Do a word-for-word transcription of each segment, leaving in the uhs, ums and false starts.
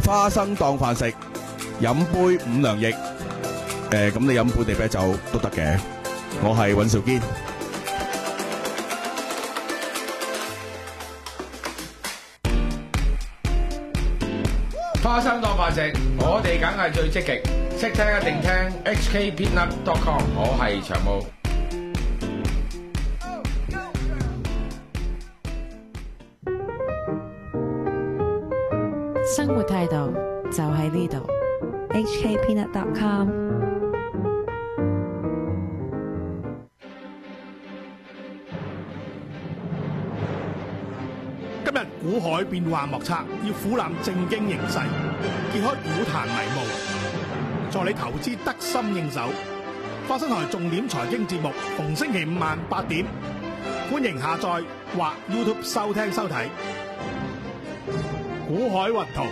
花生當飯食，飲杯五糧液。誒，咁你飲本地啤酒都得嘅。我係尹兆堅。 花生當飯食，我哋梗係最積極，識聽一定聽 H K peanut dot com， 我係長毛。 生活態度就喺呢度 H K peanut dot com。 今日股海變幻莫測，要俯瞰正經形勢，揭開股壇迷霧，助你投資得心應手。花生台重點財經節目，逢星期五晚八點，歡迎下載或 YouTube 收聽收睇。股海雲圖。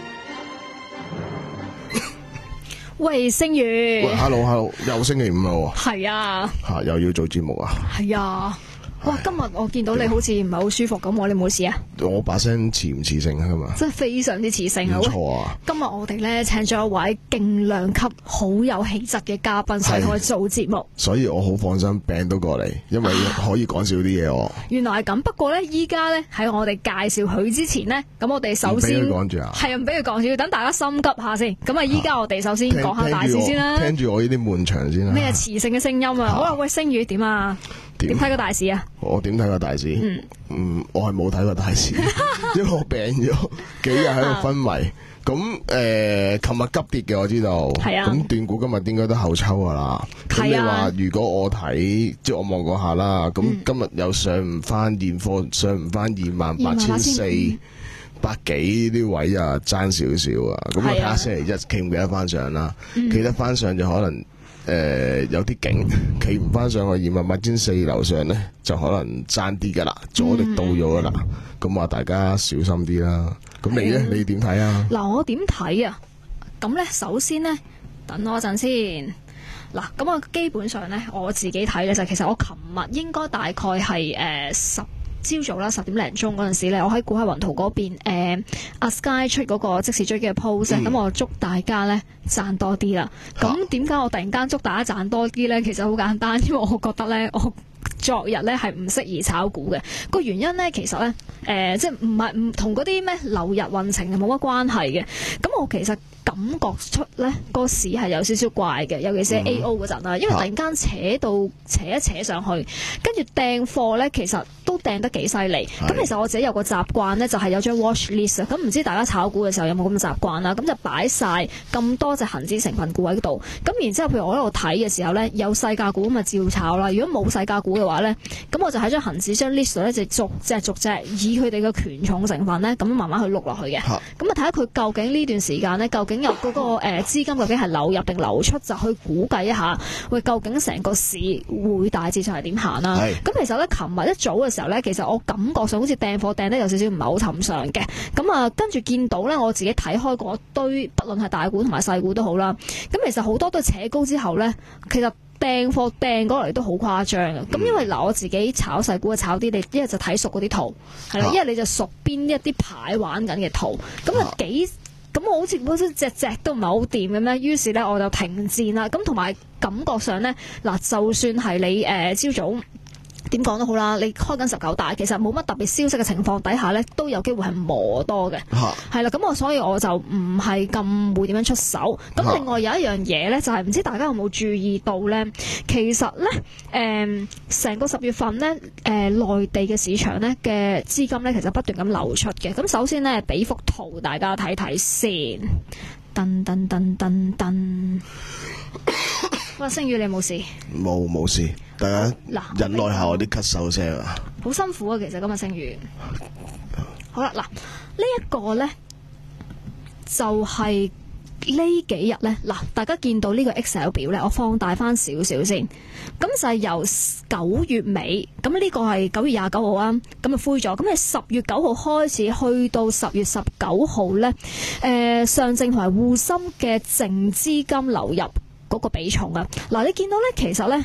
喂，星宇。 喂 ，hello hello，又星期五啦喎。 係啊。 吓，又要做節目啊？ 係啊。哇！今日我見到你好似唔係好舒服咁喎，你冇事啊？ 我把聲似唔似性啊嘛？ 真係非常之似性啊！ 唔錯啊！ 今日我哋咧請咗一位勁量級、好有氣質嘅嘉賓上嚟做節目， 所以我好放心病到過嚟，因為可以講少啲嘢喎。 原來係咁，不過咧依家咧喺我哋介紹佢之前呢，咁我哋首先講住啊， 係啊，唔俾佢講住，要等大家心急下先。咁啊，依家我哋首先講下大事先啦。 聽住我呢啲悶場先啦。 咩磁性嘅聲音啊？好啊，喂，星宇點啊？點睇個大市啊？ 我點睇個大市？嗯，嗯我係冇睇過大市，因為我病咗幾日喺度昏迷。咁誒，琴日急跌嘅我知道。係啊。咁斷股今日應該都後抽噶啦。咁你話如果我睇，即係我望過下啦。咁今日又上唔翻現貨，上唔翻二萬八千四百幾啲位啊，爭少少啊。咁我睇下星期一企唔企得翻上啦。企得翻上就可能。誒、呃，有啲勁，企唔翻上去二萬八千四樓上咧，就可能爭啲噶啦，阻力到咗噶啦。咁話、嗯、大家小心啲啦。咁你咧，你點睇啊？ 嗱，我點睇啊？咁咧，首先咧，等我一陣先。嗱，咁啊，基本上咧，我自己睇嘅就其實我琴日應該大概係誒十。朝早啦，十點零鐘嗰陣時咧，我喺股海雲圖嗰邊，誒阿 Sky 出嗰個即時追擊嘅 post，咁、嗯、我祝大家咧賺多啲啦。咁點解我突然間祝大家賺多啲咧？其實好簡單，因為我覺得咧，我昨日咧係唔適宜炒股嘅。個原因咧，其實咧，誒、呃、即係唔係唔同嗰啲咩流日運程係冇乜關係嘅。咁我其實感覺出咧個市係有少少怪嘅，尤其是 A O 嗰陣啦，因為突然間扯到扯一扯上去，跟住掟貨咧，其實都掟得幾犀利。咁其實我自己有個習慣咧，就係、是、有張 watch list 啊。咁唔知大家炒股嘅時候有冇咁嘅習慣啦？咁就擺晒咁多隻恒指成分股喺度。咁然之後，譬如我喺度睇嘅時候咧，有細價股咁咪照炒啦。如果冇細價股嘅話咧，咁我就喺張恒指張 list 咧就逐隻逐隻以佢哋嘅權重成分咧，咁慢慢去碌落去嘅。咁啊睇下佢究竟呢段時間咧，究竟有嗰、那個誒、呃、資金究竟係流入定流出，就去估計一下，喂，究竟成個市會大致上係點行啦？咁其實咧，琴日一早嘅時候咧，其實我感覺上好似掟貨掟得有少少唔係好尋常嘅。咁啊，跟住見到咧，我自己睇開嗰堆，不論係大股同埋細股都好啦。咁其實好多都扯高之後咧，其實掟貨掟過嚟都好誇張嘅。咁、嗯、因為嗱，我自己炒細股啊，炒啲你一係就睇熟嗰啲圖，係啦，一係你就熟邊一啲牌玩緊嘅圖，咁啊幾。咁我好似好似隻隻都唔係好掂嘅咩？於是咧我就停戰啦。咁同埋感覺上咧，嗱，就算係你誒朝早點講都好啦，你開緊十九大，其實冇乜特別消息嘅情況底下咧，都有機會係磨多嘅。係啦，咁我所以我就唔係咁會點樣出手。咁另外有一樣嘢咧，就係、是、唔知大家有冇注意到咧？其實咧，誒、呃、成個十月份咧，誒、呃、內地嘅市場咧嘅資金咧，其實不斷咁流出嘅。咁首先咧，俾幅圖大家睇睇先。噔噔噔噔噔。喂，星宇你冇事？ 冇冇事，大家忍耐下我啲咳嗽聲啊！ 好辛苦啊，其實今日星宇。好啦，嗱，呢一個咧就係呢幾日咧，嗱，大家見到呢個 Excel 表咧，我放大翻少少先。咁就係由九月尾，咁呢個係九月廿九號啊，咁啊灰咗。咁你十月九號開始去到十月十九號咧，誒、呃、上證同埋滬深嘅淨資金流入嗰個比重啊，嗱，你見到咧，其實咧，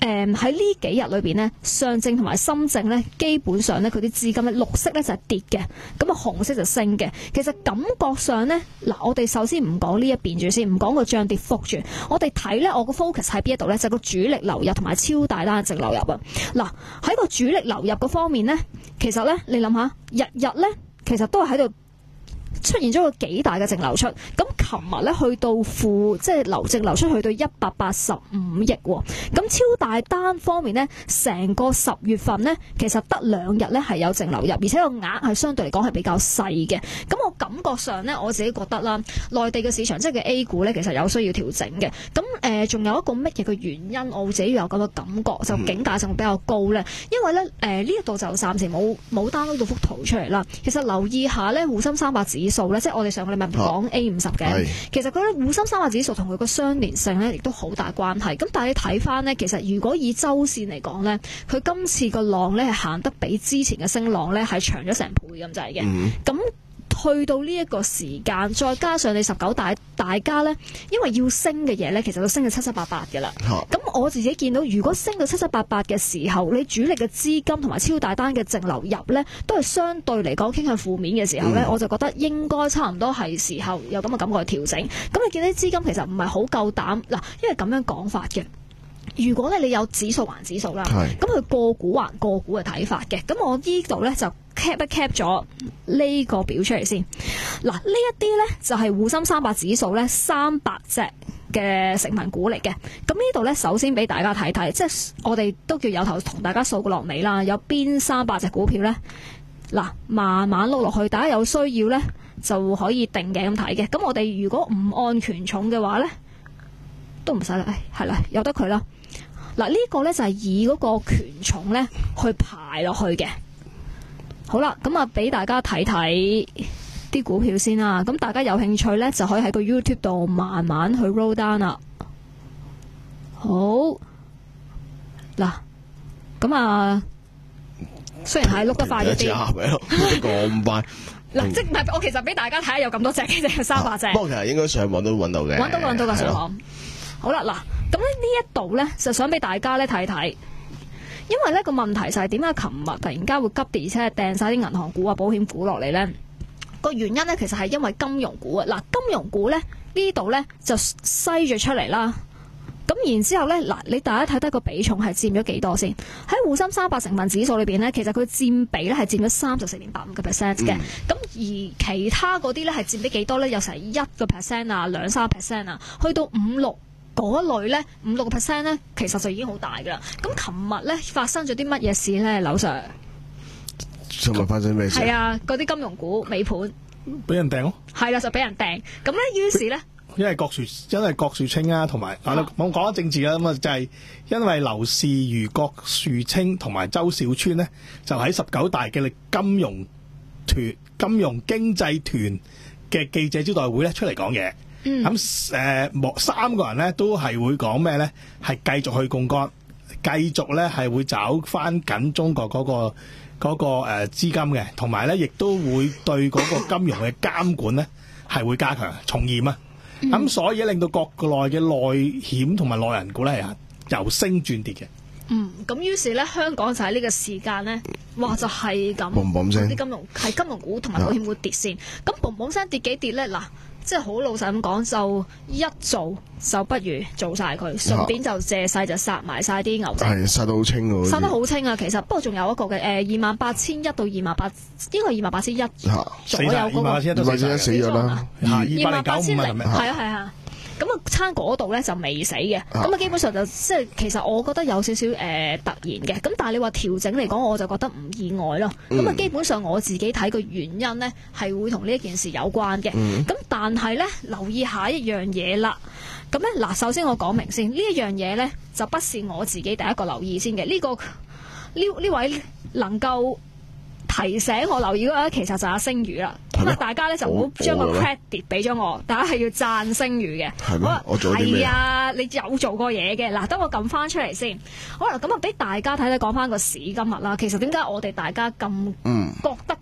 誒喺呢幾日裏邊呢，上證同埋深證呢，基本上呢，佢啲資金呢，綠色呢就係跌嘅，咁啊紅色就升嘅。其實感覺上呢，嗱我哋首先唔講呢一邊住先，唔講個漲跌幅住，我哋睇呢，我個 focus 喺邊一度呢？就係個主力流入同埋超大單嘅淨流入啊。嗱喺個主力流入嗰方面呢，其實呢，你諗下，日日呢，其實都係喺度出現咗個幾大嘅淨流出，咁琴日咧去到負，即係流淨流出去到一百八十五億喎。咁超大單方面呢，成個十月份呢，其實得兩日咧係有淨流入，而且個額係相對嚟講係比較細嘅。咁我感覺上呢，我自己覺得啦，內地嘅市場即係嘅 A 股呢，其實有需要調整嘅。咁誒，仲、呃、有一個乜嘢嘅原因，我自己有咁嘅感覺，就警戒性比較高呢。因為咧誒呢一度、呃、就暫時冇冇 download 到幅圖出嚟啦。其實留意下呢，滬深三百指數咧，即係我哋上個禮拜講 A 五十嘅，其實佢咧滬深三百指數同佢個相連性咧，亦都好大關係。咁但係你睇翻呢，其實如果以周線嚟講呢，佢今次個浪咧係行得比之前嘅升浪咧係長咗成倍咁滯嘅。咁、嗯去到呢一個時間，再加上你十九大大家呢，因為要升嘅嘢呢，其實都升到七七八八嘅啦。咁、啊、我自己見到，如果升到七七八八嘅時候，你主力嘅資金同埋超大單嘅淨流入呢，都係相對嚟講傾向負面嘅時候呢、嗯，我就覺得應該差唔多係時候有咁嘅感覺去調整。咁你見到啲資金其實唔係好夠膽嗱，因為咁樣講法嘅。如果咧你有指數還指數啦，咁佢個股還個股嘅睇法嘅，咁我呢度咧就 cap 一 cap 咗呢個表出嚟先。嗱，呢一啲咧就係滬深三百指數咧三百隻嘅成分股嚟嘅。咁呢度咧首先俾大家睇睇，即係我哋都叫有頭同大家數個落尾啦。有邊三百隻股票咧？嗱，慢慢碌落去，大家有需要咧就可以定嘅咁睇嘅。咁我哋如果唔按權重嘅話咧，都唔使啦，係啦，由得佢啦。嗱，呢個呢就係以嗰個權重呢去排落去嘅。好啦，咁啊俾大家睇睇啲股票先啦。咁大家有興趣呢，就可以喺個 YouTube 度慢慢去 roll down 啦。好，嗱，咁啊，雖然係碌得快咗啲， 咁快。 嗱，即係我其實俾大家睇下有咁多隻嘅啫，三百隻。 不過其實應該上網都揾到嘅。 揾到揾到㗎上網。好啦，嗱，咁呢一度呢，就想俾大家呢睇睇，因為呢個問題就係點解琴日突然間會急跌，而且係掟晒啲銀行股啊、保險股落嚟呢？個原因呢，其實係因為金融股啊。嗱，金融股呢，呢度呢，就篩咗出嚟啦。咁然之後呢，嗱，你大家睇睇個比重係佔咗幾多先？喺滬深三百成分指數裏邊呢，其實佢佔比呢係佔咗三十四點八五個 percent 嘅。咁、嗯、而其他嗰啲呢，係佔比幾多呢？有成一個 percent 啊，兩三 percent 啊，去到五六。嗰類咧五六個 percent 咧，其實就已經好大噶啦。咁琴日咧發生咗啲乜嘢事咧，劉 Sir？ 琴日發生咩事？ 係啊，嗰啲金融股尾盤俾人掟咯。 係啦，就俾人掟。咁咧，於是咧， 因為郭樹，因為郭樹清啊，同埋啊，我講咗政治啦，咁啊就係因為劉士余、郭樹清同埋周小川呢，就喺十九大嘅金融團、金融經濟團嘅記者招待會咧出嚟講嘢。咁誒，三個人咧都係會講咩咧？係繼續去槓桿，繼續咧係會找翻緊中國嗰、嗰個嗰、嗰個誒資金嘅，同埋咧亦都會對嗰個金融嘅監管咧係會加強從嚴啊！咁、嗯、所以令到國內嘅內險同埋內銀股咧係由升轉跌嘅。 嗯，咁於是咧香港就喺呢個時間咧，哇就係咁， 嘣嘣聲啲金融係金融股同埋保險股跌先，咁嘣嘣聲跌幾跌咧嗱？即係好老實咁講，就一做就不如做晒佢，順便就借勢就殺埋晒啲牛仔。 係殺得好清喎， 殺得好清啊！其實不過仲有一個嘅誒二萬八千一到二萬八，應該係二萬八千一左右嗰個。 二萬八千一都死咗啦， 二萬八千零係啊係啊。咁啊，差嗰度咧就未死嘅，咁啊基本上就即係其實我覺得有少少誒、呃、突然嘅，咁但係你話調整嚟講，我就覺得唔意外咯。咁、嗯、啊基本上我自己睇個原因咧係會同呢一件事有關嘅。咁、嗯、但係咧留意下一樣嘢啦。咁咧嗱，首先我講明先，呢一樣嘢咧就不是我自己第一個留意先嘅。呢、這個呢呢位能夠提醒我留意嗰個其實就係阿星宇啦。咁啊，大家咧就唔好將個 credit 俾咗我，大家係要讚星宇嘅。係咩？我做啲咩？係啊，你有做過嘢嘅。嗱，等我撳翻出嚟先。好啦，咁啊，俾大家睇睇講翻個市今日啦。其實點解我哋大家咁覺得佢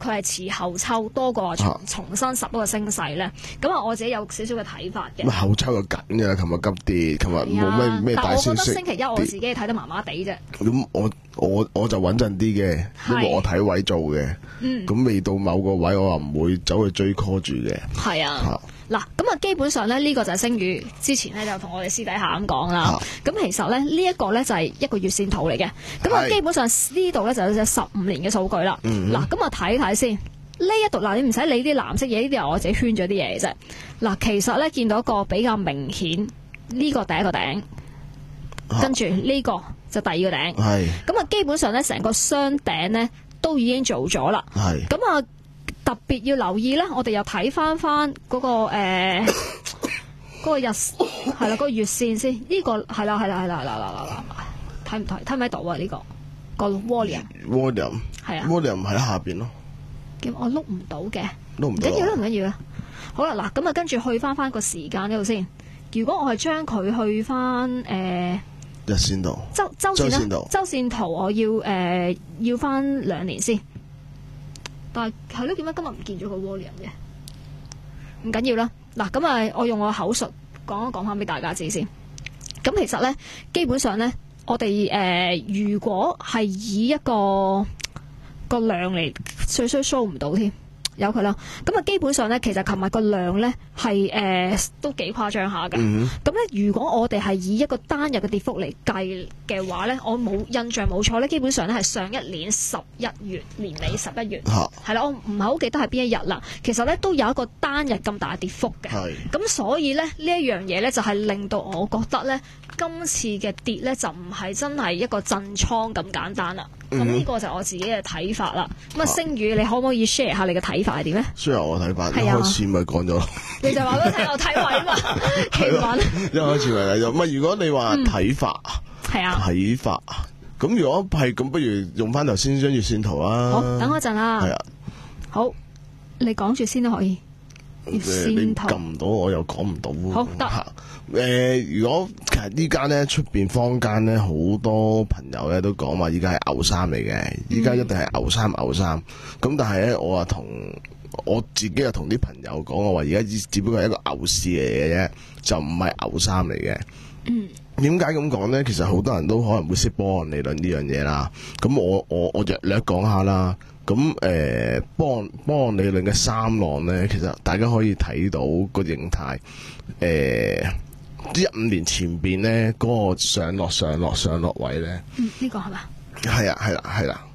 佢係遲後抽多過重重新十一個升勢咧？咁啊，我自己有少少嘅睇法嘅。 咁後抽就緊嘅，琴日急跌，琴日冇咩咩大消息。 但我覺得星期一我自己睇得麻麻地啫。 咁我我我就穩陣啲嘅，因為我睇位做嘅。嗯。咁未到某個位，我話唔會走去追 call 住嘅。係啊。 嗱，咁啊，基本上咧，呢個就係星宇之前咧就同我哋私底下咁講啦。咁其實咧，呢一個咧就係一個月線圖嚟嘅。咁啊，基本上呢度咧就有隻十五年嘅數據啦。嗱，咁啊睇睇先，呢一度嗱，你唔使理啲藍色嘢，呢啲係我自己圈咗啲嘢嘅啫。嗱，其實咧見到一個比較明顯，呢個第一個頂，跟住呢個就第二個頂。係。咁啊，基本上咧成個雙頂咧都已經做咗啦。係。咁啊。特別要留意咧，我哋又睇翻翻嗰個誒嗰、呃、個日係啦，嗰個月線先。呢、這個係啦係啦係啦係啦睇唔睇睇唔睇到啊？呢、這個個 volume volume 係啊 volume 喺下邊咯。 咁我碌唔到嘅， 碌唔到。 唔緊要啦，唔緊要啦。好啦，嗱咁啊，跟住去翻翻個時間呢度先。如果我係將佢去翻誒、呃、 日線圖周周線啦，周線圖我要誒、呃、要翻兩年先。但係係咯，點解今日唔見咗個 volume 嘅？唔緊要啦，嗱咁啊，我用我口述講一講翻俾大家知先。咁其實咧，基本上咧，我哋誒、呃、如果係以一個個量嚟，最衰 show 唔到添，由佢啦。咁啊，基本上咧，其實琴日個量咧係誒都幾誇張下嘅。咁咧、mm-hmm.，如果我哋係以一個單日嘅跌幅嚟計嘅話咧，我冇印象冇錯咧，基本上咧係上一年十一月年尾十一月，係啦、啊，我唔係好記得係邊一日啦。其實咧都有一個單日咁大嘅跌幅嘅。咁所以咧呢一樣嘢咧就係令到我覺得咧今次嘅跌咧就唔係真係一個震倉咁簡單啦。咁呢、mm-hmm. 個就我自己嘅睇法啦。咁啊，星宇你可唔可以 share 下你嘅睇法係點咧？share 我睇法，一開始咪講咗。 你就話俾我聽，我睇位嘛，奇聞。 一開始咪係，唔係如果你話睇法，係、嗯、啊，睇法。咁如果係咁，不如用翻頭先張月線圖啊。 好，等我一陣啦。 係啊。 好，你講住先都可以。月線圖。 撳唔到，我又講唔到。 好得。 誒、呃，如果其實呢間咧出邊坊間咧好多朋友咧都講話，依家係牛三嚟嘅，依家一定係牛三牛三。咁但係咧，我話同我自己又同啲朋友講，我話而家只只不過係一個牛市嚟嘅啫，就唔係牛三嚟嘅。嗯。點解咁講咧？其實好多人都可能會識波浪理論呢樣嘢啦。咁我我我略略講下啦。咁誒，波波浪理論嘅三浪咧，其實大家可以睇到個形態。誒、呃，一五年前邊咧嗰個上落上落上落位咧。 嗯，呢、這個係嘛？ 係啊，係啦，係啦。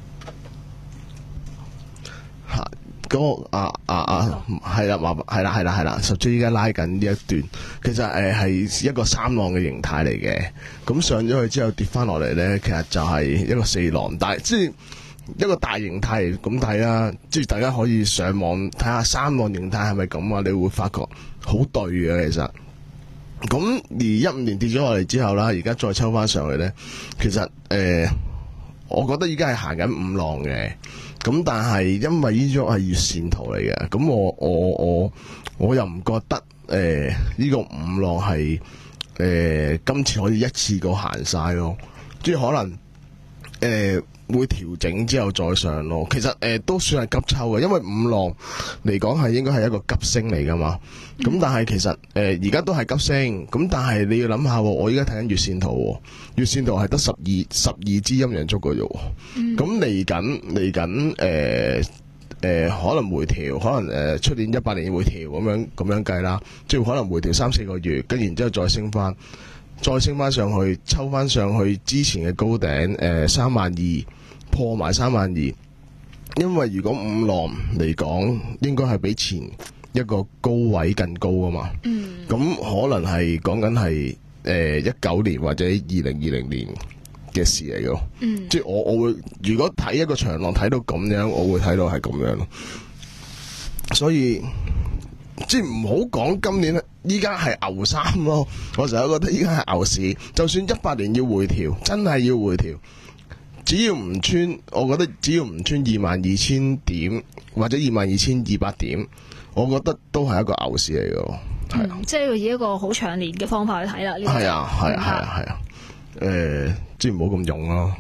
吓，嗰個啊啊啊，係啦，話係啦，係啦，係啦，十 J 依家拉緊呢一段，其實誒係一個三浪嘅形態嚟嘅。咁上咗去之後跌翻落嚟咧，其實就係一個四浪，但係即係一個大形態咁睇啦。即係大家可以上網睇下三浪形態係咪咁啊？你會發覺好對嘅，其實。咁而一五年跌咗落嚟之後啦，而家再抽翻上去咧，其實誒、呃，我覺得依家係行緊五浪嘅。咁但係因為呢張係月線圖嚟嘅，咁我我我我又唔覺得誒呢、呃這個五浪係誒、呃、今次可以一次過行晒咯，即係可能誒、呃、會調整之後再上咯。其實誒、呃、都算係急抽嘅，因為五浪嚟講係應該係一個急升嚟噶嘛。咁、嗯、但係其實誒而家都係急升，咁但係你要諗下，我而家睇緊月線圖，月線圖係得十二十二支陰陽燭嘅啫。咁嚟緊嚟緊誒誒可能回調，可能誒出、呃、年一八年回調咁樣咁樣計啦，即係可能回調三四個月，跟然之後再升翻，再升翻上去，抽翻上去之前嘅高頂誒三萬二，破埋三萬二。因為如果五浪嚟講，應該係比前一個高位更高啊嘛，咁、嗯、可能係講緊係誒一九年或者二零二零年嘅事嚟嘅、嗯，即係我我會如果睇一個長浪睇到咁樣，我會睇到係咁樣咯。所以即係唔好講今年，依家係牛三咯。我成日覺得依家係牛市，就算一八年要回調，真係要回調，只要唔穿，我覺得只要唔穿二萬二千點或者二萬二千二百點。我覺得都係一個牛市嚟嘅，係、嗯、啊， 即係以一個好長年嘅方法去睇啦。 係啊，係啊，係啊，係啊，誒、呃，即係唔好咁勇咯。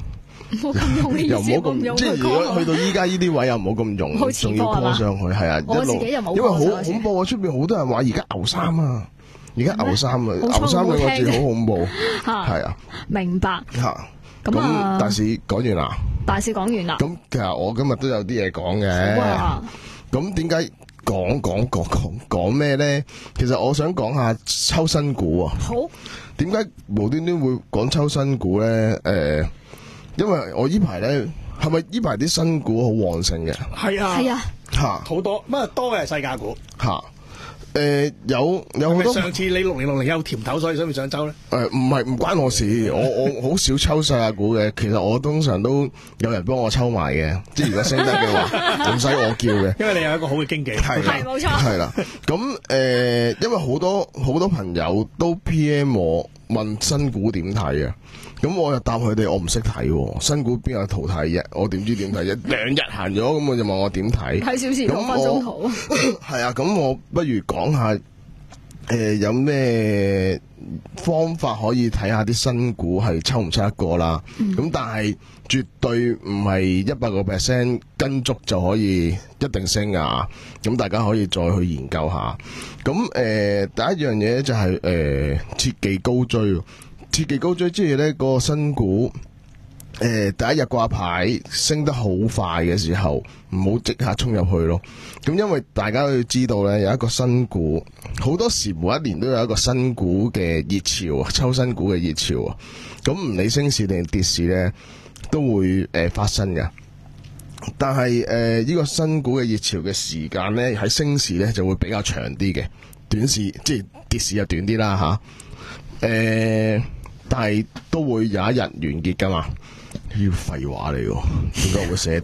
冇咁用嘅意思， 又唔好咁， 唔用即係如果去到依家呢啲位又唔好咁用， 好似仲要拖上去，係啊， 我自一路己又冇因為好拖上去恐怖啊！出邊好多人話而家牛衫啊，而家牛衫啊， 好牛衫兩個字聽好恐怖， 嚇係啊， 明白。 嚇咁啊咁大事講完啦。 大事講完啦。 咁其實我今日都有啲嘢講好啊嘅。咁點解講講講講講咩咧？其實我想講下抽新股啊。 好。 點解無端端會講抽新股咧？誒，因為我依排咧，係咪依排啲新股好旺盛嘅？ 係啊， 係啊， 嚇好多，乜多嘅係世界股。 嚇。誒有有好多係咪上次你六零六零有甜頭，所以想唔想抽咧？ 誒唔係唔關我事，我我好少抽世界股嘅。其實我通常都有人幫我抽埋嘅，即係如果升得嘅話，唔使我叫嘅。 因為你有一個好嘅經紀。 係係冇錯。 係啦，咁誒、呃，因為好多好多朋友都 P M 我問新股點睇啊，咁我又答佢哋我唔識睇喎，新股邊有圖睇啫，我點知點睇啫？兩日行咗，咁我就問我點睇？ 睇小時六分鐘圖。 係啊，咁我不如講下誒、呃、有咩方法可以睇下啲新股係抽唔抽得過啦？咁、嗯、但係絕對唔係一百個 percent 跟足就可以一定升啊！咁大家可以再去研究下。咁誒、呃、第一樣嘢就係、是、誒、呃、切忌高追，切忌高追即係咧個新股。誒、呃，第一日掛牌升得好快嘅時候，唔好即刻衝入去咯。咁因為大家都要知道咧，有一個新股，好多時每一年都有一個新股嘅熱潮啊，抽新股嘅熱潮啊。咁唔理升市定跌市咧，都會誒、呃、發生嘅。但係誒呢個新股嘅熱潮嘅時間咧，喺升市咧就會比較長啲嘅，短市即係跌市就短啲啦吓。誒、呃，但係都會有一日完結噶嘛。要廢話嚟喎，點解我會寫低？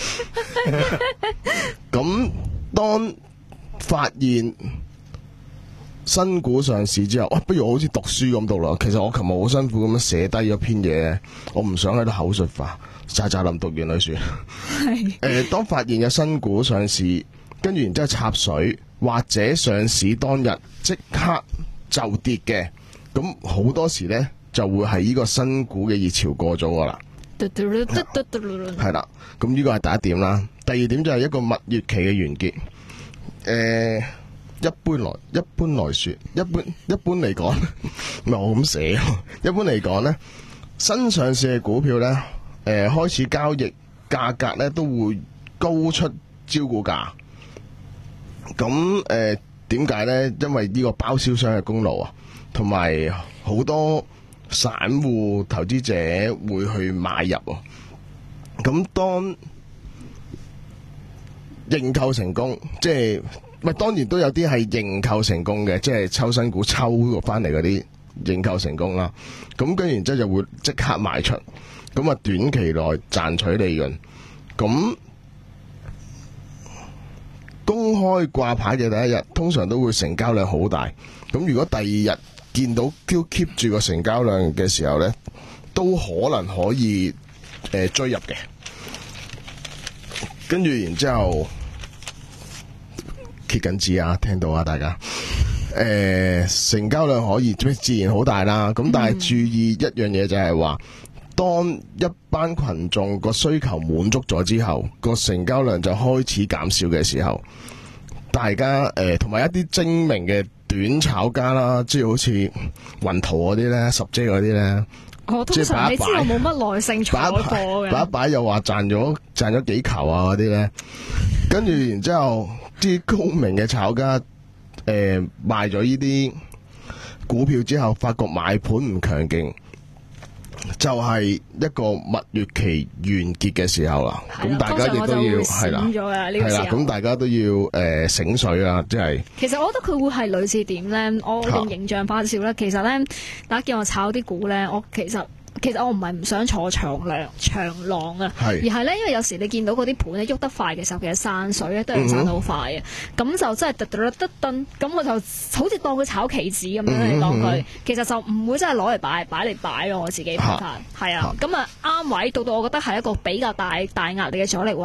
咁當發現新股上市之後，哇！不如我好似讀書咁讀啦。其實我琴日好辛苦咁樣寫低咗篇嘢，我唔想喺度口述化，喳喳林讀完佢算。係。誒，當發現有新股上市，跟住然之後插水，或者上市當日即刻就跌嘅，咁好多時咧就會係呢個新股嘅熱潮過咗噶啦。係啦，咁呢個係第一點啦。第二點就係一個蜜月期嘅完結。誒、呃，一般來一般來說，一般一般嚟講，唔係我咁寫。一般嚟講咧，新上市嘅股票咧，誒、呃、開始交易價格咧都會高出招股價。咁誒點解咧？因為呢個包銷商嘅功勞啊，同埋好多散戶投資者會去買入，咁當認購成功，即係咪當然都有啲係認購成功嘅，即係抽新股抽翻嚟嗰啲認購成功啦。咁跟然之後就會即刻賣出，咁啊短期內賺取利潤。咁公開掛牌嘅第一日，通常都會成交量好大。咁如果第二日見到 keep 住個成交量嘅時候呢，都可能可以誒、呃、追入嘅。跟住然之後揭緊字啊，聽到啊大家。誒、呃、成交量可以自然好大啦。咁但係注意一樣嘢就係話，當一班群眾個需求滿足咗之後，個成交量就開始減少嘅時候，大家誒同埋一啲精明嘅短炒家啦，即係好似雲圖嗰啲咧、十姐嗰啲咧， 我通常你知我冇乜耐性坐貨嘅， 擺一擺又話賺咗賺咗幾球啊嗰啲咧，跟住然之後啲高明嘅炒家誒、呃、賣咗呢啲股票之後，發覺買盤唔強勁，就係、是、一個蜜月期完結嘅時候啦。咁大家亦都要係啦，係啦，咁大家都要誒、呃、醒水啦，即係。 其實我覺得佢會係類似點咧？我用形象化少咧。其實咧，大家叫我炒啲股咧，我其實。其實我唔係唔想坐長浪長浪啊，而係咧，因為有時你見到嗰啲盤咧喐得快嘅時候，其實散水咧都係散得好快嘅，咁、嗯、就真係突突突噔，咁我就好似當佢炒棋子咁樣嚟當佢、嗯，其實就唔會真係攞嚟擺擺嚟擺咯。我自己睇法係啊，咁啊啱位到到我覺得係一個比較大大壓力嘅阻力位啦。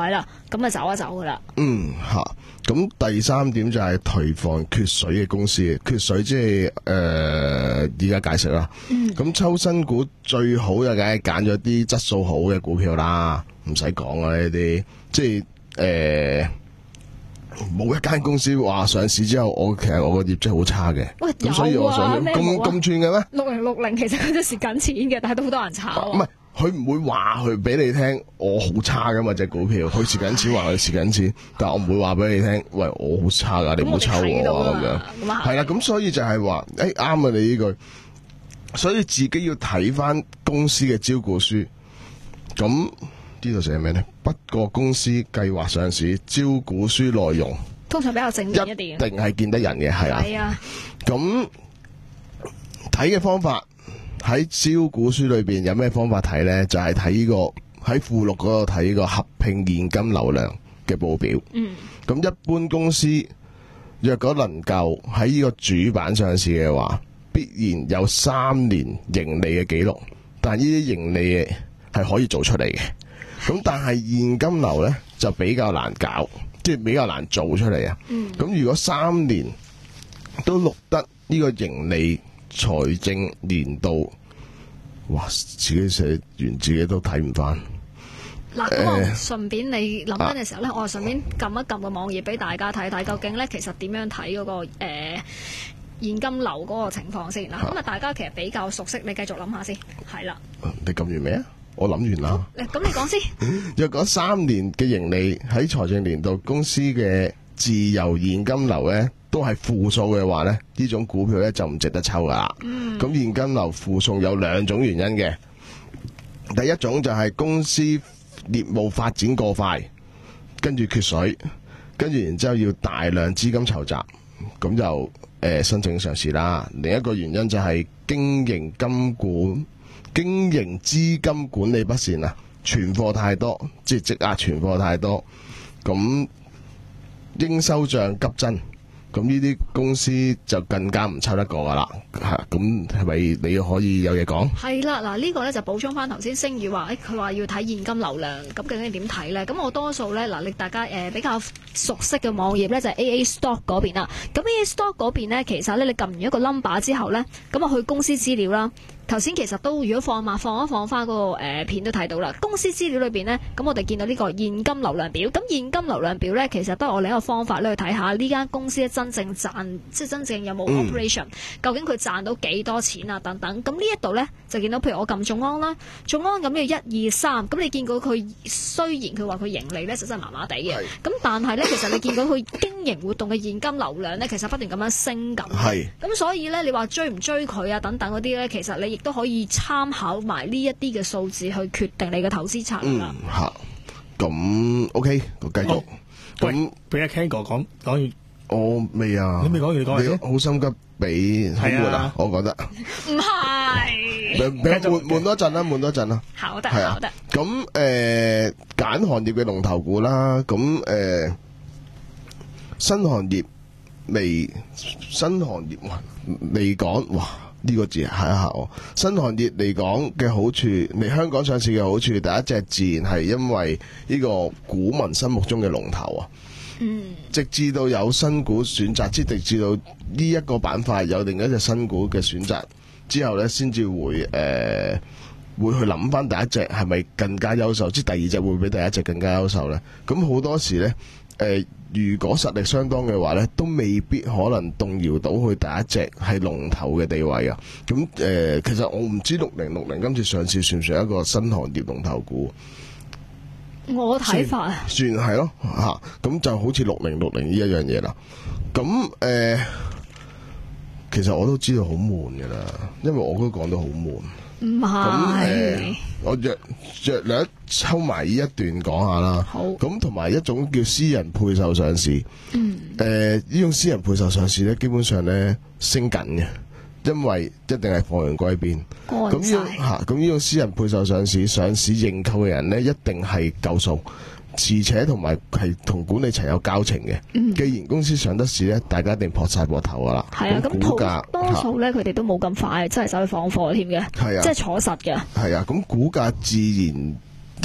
咁啊走一走噶啦。 嗯嚇，咁第三點就係提防缺水嘅公司，缺水即係誒而家解釋啦。咁、嗯、抽新股最好就梗係揀咗啲質素好嘅股票啦，唔使講啊呢啲，即係誒冇一間公司話上市之後，我其實我個業績好差嘅。 喂， 咁所以我想咁咁串嘅咩？ 六零六零其實佢都蝕緊錢嘅，但係都好多人炒。 唔係。佢唔會話佢俾你聽，我好差噶嘛隻股票，佢蝕緊錢話佢蝕緊錢，但係我唔會話俾你聽，喂我好差噶，你唔好抽我咁樣。係啦，咁所以就係話，誒啱啊你呢句，所以自己要睇翻公司嘅招股書。咁呢度寫咩咧？不過公司計劃上市招股書內容通常比較正面一點， 一定係見得人嘅，係啊。 係啊。 咁睇嘅方法。喺招股書裏邊有咩方法睇呢？就係睇呢個喺附錄嗰度睇呢個合併現金流量嘅報表。嗯，咁一般公司若果能夠喺呢個主板上市嘅話，必然有三年盈利嘅記錄。但係呢啲盈利係可以做出嚟嘅。咁但係現金流呢，就比較難搞，即係比較難做出嚟啊。嗯，咁如果三年都錄得呢個盈利。財政年度，哇！自己寫完自己都睇唔翻。 嗱，咁我順便你諗緊嘅時候咧，我順便撳一撳個網頁俾大家睇睇，究竟咧其實點樣睇嗰個誒現金流嗰個情況先嗱。咁啊，大家其實比較熟悉，你繼續諗下先。係啦。你撳完未啊？我諗完啦。 咁你講先。 若果三年嘅盈利喺財政年度公司嘅自由現金流咧，都係負數嘅話咧，呢種股票咧就唔值得抽噶啦。咁、嗯、現金流負數有兩種原因嘅，第一種就係公司業務發展過快，跟住缺水，跟住然之後要大量資金籌集，咁就誒、呃、申請上市啦。另一個原因就係經營金管、經營資金管理不善啊，存貨太多，即係積壓存貨太多，咁應收賬急增。咁呢啲公司就更加唔抽得過噶啦，係咁係咪你可以有嘢講？ 係啦，嗱、這個、呢個咧就補充翻頭先星宇話，誒佢話要睇現金流量，咁究竟點睇咧？咁我多數咧嗱，你大家誒、呃、比較熟悉嘅網頁咧就係、是、A A Stock 嗰邊啦。咁 A A Stock 嗰邊咧，其實咧你撳完一個 number 之後咧，咁啊去公司資料啦。頭先其實都如果放慢放一放翻嗰、那個誒、呃、片都睇到啦，公司資料裏邊呢，咁我哋見到呢個現金流量表。咁現金流量表呢，其實都係我另一個方法咧去睇下呢間公司真正賺，即係真正有冇 operation，、嗯、究竟佢賺到幾多錢啊等等。咁呢一度呢，就見到，譬如我撳眾安啦，眾安咁要一二三，咁你見到佢雖然佢話佢盈利呢，實質麻麻地嘅，咁但係呢，其實你見到佢經營活動嘅現金流量呢，其實不斷咁樣升緊。係。咁所以呢，你話追唔追佢啊等等嗰啲呢，其實你亦都可以參考埋呢一啲嘅數字去決定你嘅投資策略啦。 嗯，吓，咁 OK，我繼續。 咁俾阿 Ken 哥講講完， 我未啊。 你未講完，你講先。 好心急俾好悶啊，我覺得。 唔係。 俾悶悶多陣啦，悶多陣啦。 好得，好得。 咁誒，揀行業嘅龍頭股啦，咁誒，新行業未，新行業嚟講，哇！呢個字係一下我新行業嚟講嘅好處，嚟香港上市嘅好處，第一隻自然係因為呢個股民心目中嘅龍頭啊。嗯。直至到有新股選擇，即直至到呢一個板塊有另一隻新股嘅選擇之後呢，先至會誒、呃、會去諗翻第一隻係咪更加優秀，即第二隻會比第一隻更加優秀呢？咁好多時呢。誒、呃，如果實力相當嘅話咧，都未必可能動搖到佢第一隻係龍頭嘅地位啊！咁誒、呃，其實我唔知六零六零今次上市算唔算一個新行業龍頭股？ 我睇法啊， 算係咯嚇，咁就好似六零六零呢一樣嘢啦。咁誒、呃，其實我都知道好悶㗎啦，因為我都講得好悶。 唔係， 我略略略抽埋呢一段講下啦。好。咁同埋一種叫私人配售上市。嗯。誒、呃，呢種私人配售上市咧，基本上咧升緊嘅，因為一定係貨源歸邊。咁呢種嚇，咁呢種私人配售上市，上市認購嘅人咧，一定係夠數。而且同埋係同管理層有交情嘅、嗯，既然公司上得市咧，大家一定撲晒膊頭噶啦。係啊，咁股價多數咧，佢哋都冇咁快，真係走去放貨添嘅。係啊，即係坐實嘅。 係啊，咁股價自然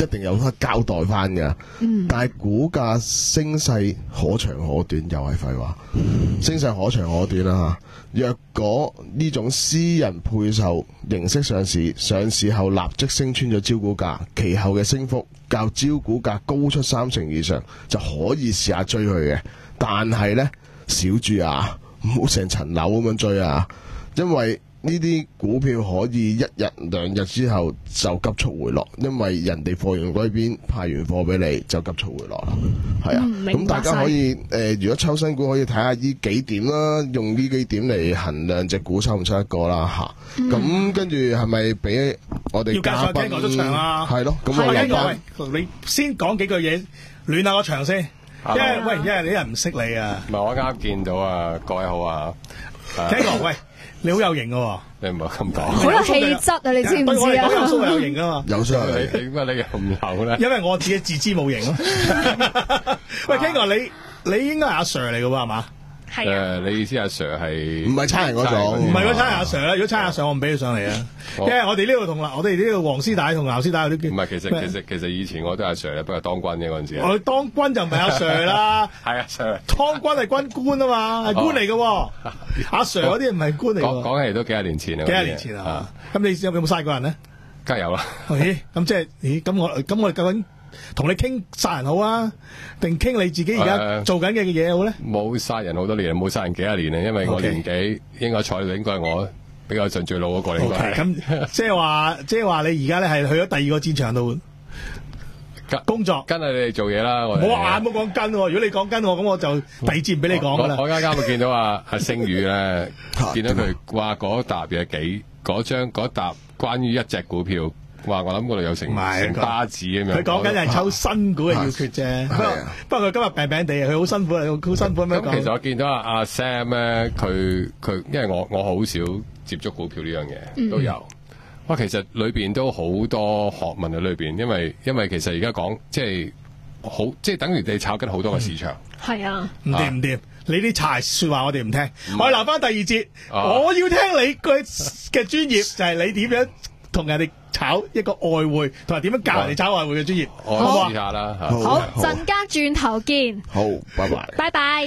一定有得交代翻㗎。嗯、但係股價升勢可長可短，又係廢話。升勢可長可短啦嚇。若果呢種私人配售形式上市，上市後立即升穿咗招股價，其後嘅升幅較招股價高出三成以上，就可以試下追佢嘅。但係呢，小注啊，唔好成層樓咁樣追啊，因為呢啲股票可以一日兩日之後就急速回落，因為人哋貨源嗰邊派完貨俾你就急速回落啦。係啊，咁、嗯、大家可以誒、呃，如果抽新股可以睇下呢幾點啦，用呢幾點嚟衡量隻股抽唔抽一個啦吓。咁、嗯、跟住係咪俾我哋嘉賓聽我出場啊？ 係咯，咁我哋喂，你先講幾句嘢暖下個場先，因為喂，因為你人唔識你啊。 唔係我啱見到啊，各位好啊。 聽講喂。你好有型㗎喎， 你唔好咁講， 好有氣質啊！你知唔知啊？ 對我嚟講，有須有型㗎嘛， 有須有型。 你點解你又唔有咧？ 因為我自己自知冇型咯。喂 King 哥，你你應該係阿 Sir 嚟㗎喎，係嘛？ 係啊。 誒，你意思阿 Sir 係唔係差人嗰種？ 唔係嗰差人阿 Sir 啦。如果差人阿 Sir，我唔俾佢上嚟啊。因為我哋呢度同我哋呢度黃絲帶同劉絲帶嗰啲。唔係，其實其實其實以前我都係阿 Sir 咧，不過當軍嘅嗰陣時。 我當軍就唔係阿 Sir 啦。 係阿 Sir。 當軍係軍官啊嘛，係官嚟嘅。阿 Sir 嗰啲唔係官嚟。講講起都幾廿年前啦。 幾廿年前啊。咁你有冇嘥過人咧？ 梗係有啦。 咦？咁即係咦？咁我咁我哋究竟同你傾殺人好啊，定傾你自己而家做緊嘅嘢好咧？ 冇殺人好多年，冇殺人幾廿年啊！因為我年紀應該坐喺度，應該係我比較上最老嗰個嚟。 OK，咁即係話，即係話你而家咧係去咗第二個戰場度工作， 跟係你哋做嘢啦。我冇話冇講跟，如果你講跟我，咁我就第二節唔俾你講噶啦。 我啱啱見到阿阿星宇咧，見到佢話嗰沓嘢幾嗰張嗰沓關於一隻股票。哇！我諗嗰度有成成巴子咁樣。佢講緊係抽新股嘅要訣啫。不過不過佢今日病病地，佢好辛苦啊，好辛苦咁樣講。咁其實我見到阿阿 Sam 咧，佢佢因為我我好少接觸股票呢樣嘢，都有。哇！其實裏邊都好多學問喺裏邊，因為因為其實而家講即係好即係等於你炒緊好多個市場。 係啊， 唔掂唔掂，你啲柴説話我哋唔聽。我留翻第二節，我要聽你嘅嘅專業，就係你點樣同人哋炒一個外匯，同埋點樣教人哋炒外匯嘅專業， 我試下啦。 好，陣間轉頭見。 好，拜拜。 拜拜。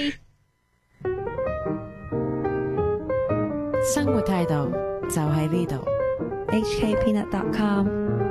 生活態度就喺呢度。 H K Peanut dot com